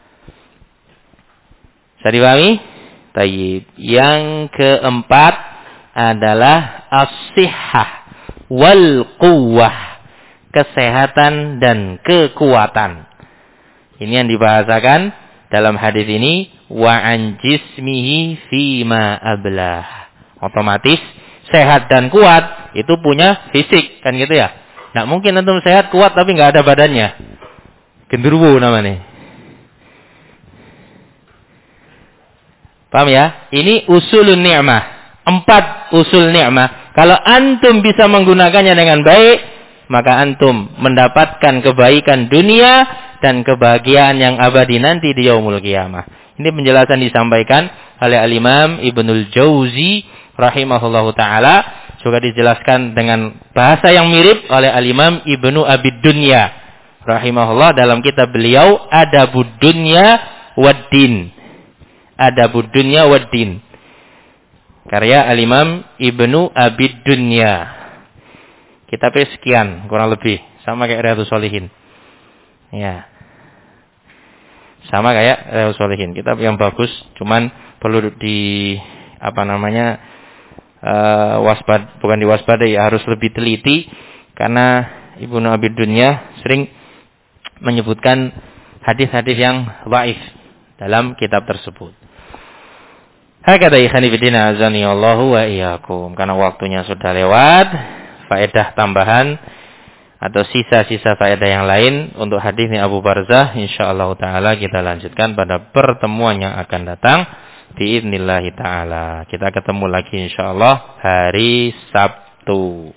Bisa dipahami? Tayyib. Yang keempat adalah as-sihhah wal quwwah, kesehatan dan kekuatan. Ini yang dibahasakan dalam hadis ini, wa an jismihi fima ablah. Otomatis sehat dan kuat itu punya fisik, kan gitu ya. Nggak mungkin antum sehat kuat tapi nggak ada badannya. Genderuwo namanya. Paham ya? Ini usulun ni'mah. 4 usul ni'mah. Kalau antum bisa menggunakannya dengan baik, maka antum mendapatkan kebaikan dunia dan kebahagiaan yang abadi nanti di yaumul qiyamah. Ini penjelasan disampaikan oleh Al-Imam Ibnul Jauzi rahimahullahu ta'ala. Juga dijelaskan dengan bahasa yang mirip oleh Al-Imam Ibnu Abid Dunya rahimahullah dalam kitab beliau Adabud Dunya Waddin. Adabud Dunya Waddin. Karya Al-Imam Ibnu Abid Dunya. Kitabnya sekian kurang lebih, sama kayak Riyadhus Shalihin. Ya. Sama kayak Riyadhus Shalihin, kitab yang bagus, cuman perlu bukan diwaspadai, harus lebih teliti karena Ibnu Abid Dunya sering menyebutkan hadis-hadis yang dhaif dalam kitab tersebut. Hakadha ikhwani fillah azani Allahu wa iyyakum. Karena waktunya sudah lewat, faedah tambahan atau sisa-sisa faedah yang lain untuk hadisnya Abu Barzah insyaallah taala kita lanjutkan pada pertemuan yang akan datang biidznillah taala. Kita ketemu lagi insyaallah hari Sabtu.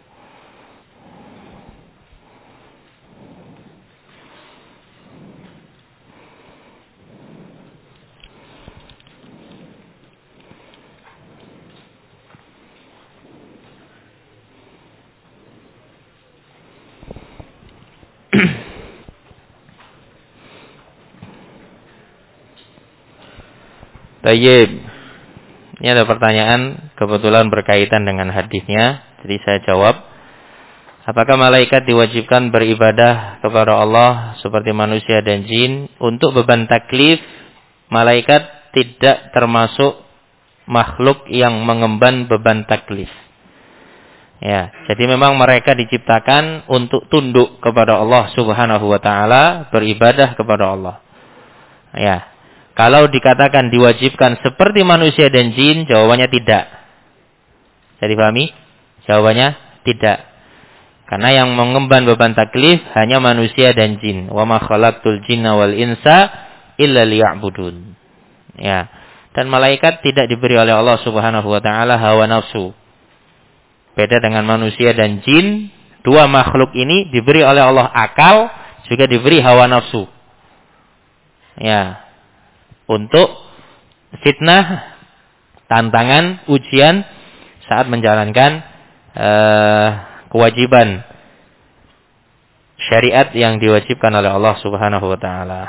Tayyib. Ini ada pertanyaan kebetulan berkaitan dengan hadisnya. Jadi saya jawab. Apakah malaikat diwajibkan beribadah kepada Allah seperti manusia dan jin? Untuk beban taklif, malaikat tidak termasuk makhluk yang mengemban beban taklif. Ya, jadi memang mereka diciptakan untuk tunduk kepada Allah Subhanahu wa taala, beribadah kepada Allah. Ya. Kalau dikatakan diwajibkan seperti manusia dan jin, jawabannya tidak. Jadi pahami? Jawabannya tidak. Karena yang mengemban beban taklif hanya manusia dan jin. Wa ma khalaqtul jinna wal insa illa liya'budun. Ya. Dan malaikat tidak diberi oleh Allah Subhanahu wa taala hawa nafsu. Beda dengan manusia dan jin, dua makhluk ini diberi oleh Allah akal, juga diberi hawa nafsu. Ya. Untuk fitnah, tantangan, ujian saat menjalankan kewajiban syariat yang diwajibkan oleh Allah Subhanahu wa taala.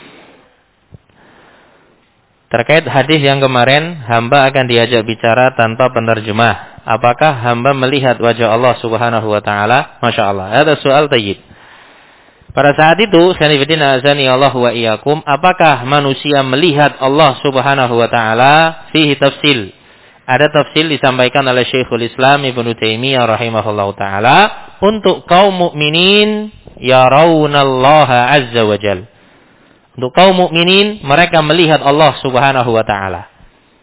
Terkait hadis yang kemarin, hamba akan diajak bicara tanpa penerjemah. Apakah hamba melihat wajah Allah Subhanahu wa taala? Masya Allah. Ada soal tayyib. Pada saat itu, sanifidina azani Allah wa iyyakum, apakah manusia melihat Allah Subhanahu wa taala? Fihi tafsil. Ada tafsil disampaikan oleh Syekhul Islam Ibnu Taimiyah rahimahullahu taala untuk kaum mukminin yarawunallaha azza wa jalla. Untuk kaum mukminin mereka melihat Allah Subhanahu wa taala.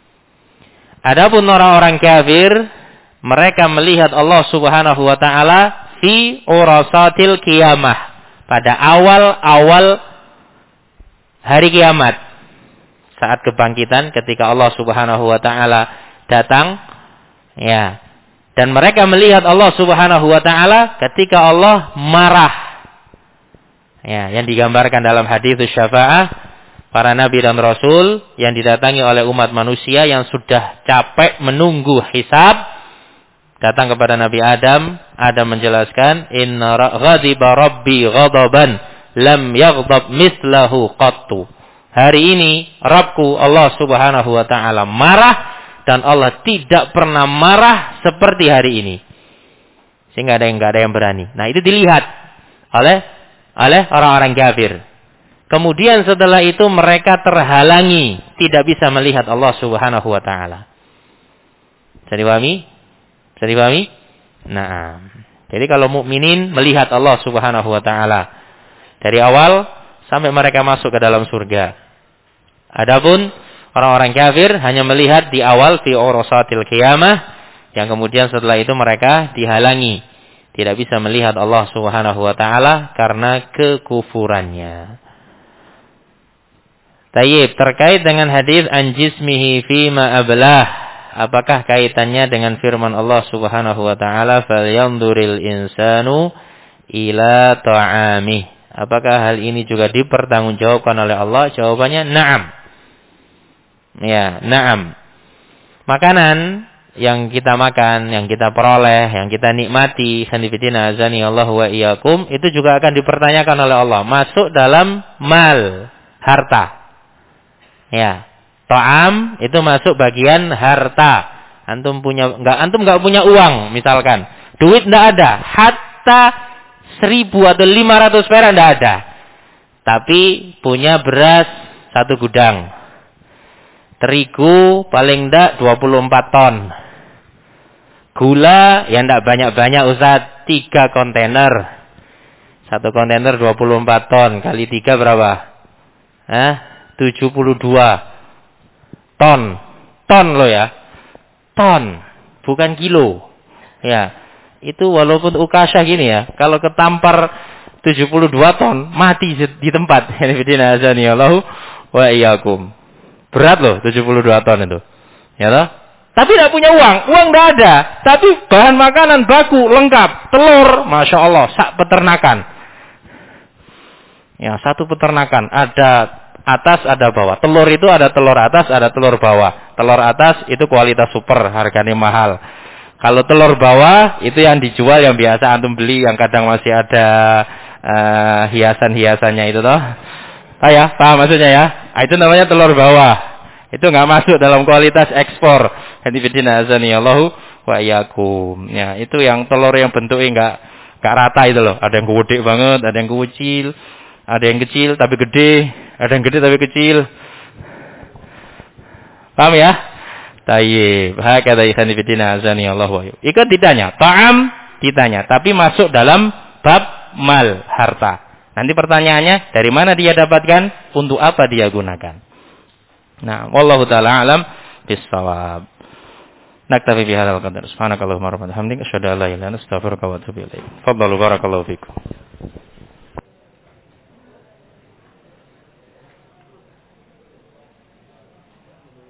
Adapun orang-orang kafir mereka melihat Allah Subhanahu wa taala fi urasatil qiyamah. Pada awal-awal hari kiamat. Saat kebangkitan ketika Allah Subhanahu wa taala datang, ya. Dan mereka melihat Allah Subhanahu wa taala ketika Allah marah. Ya, yang digambarkan dalam hadis syafa'ah para nabi dan rasul yang didatangi oleh umat manusia yang sudah capek menunggu hisab. Datang kepada Nabi Adam. Adam menjelaskan, Inna ghadiba rabbi ghadaban lam yaghdab mislahu qattu. Hari ini Rabbku Allah Subhanahu wa taala marah dan Allah tidak pernah marah seperti hari ini. Sehingga enggak ada yang berani. Nah, itu dilihat oleh orang-orang kafir. Kemudian setelah itu mereka terhalangi, tidak bisa melihat Allah Subhanahu wa taala. Bisa dipahami? Bisa dipahami? Nah, jadi kalau mukminin melihat Allah Subhanahu wa taala dari awal sampai mereka masuk ke dalam surga. Adapun orang-orang kafir hanya melihat di awal fi urasatil qiyamah, yang kemudian setelah itu mereka dihalangi, tidak bisa melihat Allah Subhanahu wa taala karena kekufurannya. Tayyib, terkait dengan hadis an jismihi fima ablah, apakah kaitannya dengan firman Allah Subhanahu wa taala falyanzuril insanu ila ta'amih? Apakah hal ini juga dipertanggungjawabkan oleh Allah? Jawabannya na'am. Ya, na'am. Makanan yang kita makan, yang kita peroleh, yang kita nikmati, khanifidina azani Allah wa iyyakum, itu juga akan dipertanyakan oleh Allah. Masuk dalam mal, harta. Ya, ta'am itu masuk bagian harta. Antum enggak punya uang, misalkan. Duit enggak ada, hatta 1.000 atau 500 perak enggak ada. Tapi punya beras 1 gudang. Terigu paling enggak 24 ton. Gula yang enggak banyak-banyak Ustaz, 3 kontainer. 1 kontainer 24 ton kali 3 berapa? 72 ton. Ton loh ya. Ton, bukan kilo. Ya. Itu walaupun ukasha gini ya, kalau ketampar 72 ton, mati di tempat. Inna azanillahu wa iyyakum. Berat loh 72 ton itu. Ya toh? Tapi tidak punya uang enggak ada. Tapi bahan makanan baku, lengkap, telur, Masya Allah, sak peternakan. Ya, satu peternakan, ada atas ada bawah. Telur itu ada telur atas, ada telur bawah. Telur atas itu kualitas super, harganya mahal. Kalau telur bawah itu yang dijual yang biasa antum beli, yang kadang masih ada hiasan-hiasannya itu toh. Ya, paham maksudnya ya? Itu namanya telur bawah. Itu enggak masuk dalam kualitas ekspor. Hadifidina azanillahu wa iyyakum. Ya, itu yang telur yang bentuknya enggak rata itu loh. Ada yang gede banget, ada yang kecil. Ada yang kecil tapi gede, ada yang gede tapi kecil. Paham ya? Tayyib. Hakadha ikhwan fillah azani Allah wa iyyakum. Ikut ditanya, ta'am ditanya, tapi masuk dalam bab mal, harta. Nanti pertanyaannya, dari mana dia dapatkan? Untuk apa dia gunakan? Nah, wallahu taala alam bis-shawab. Naktafi bihadzal qadar. Subhanakallahumma rabbana hamdika asyhadu an la ilaha illa anta astaghfiruka wa atubu ilaik. Fadhalu barakallahu fikum.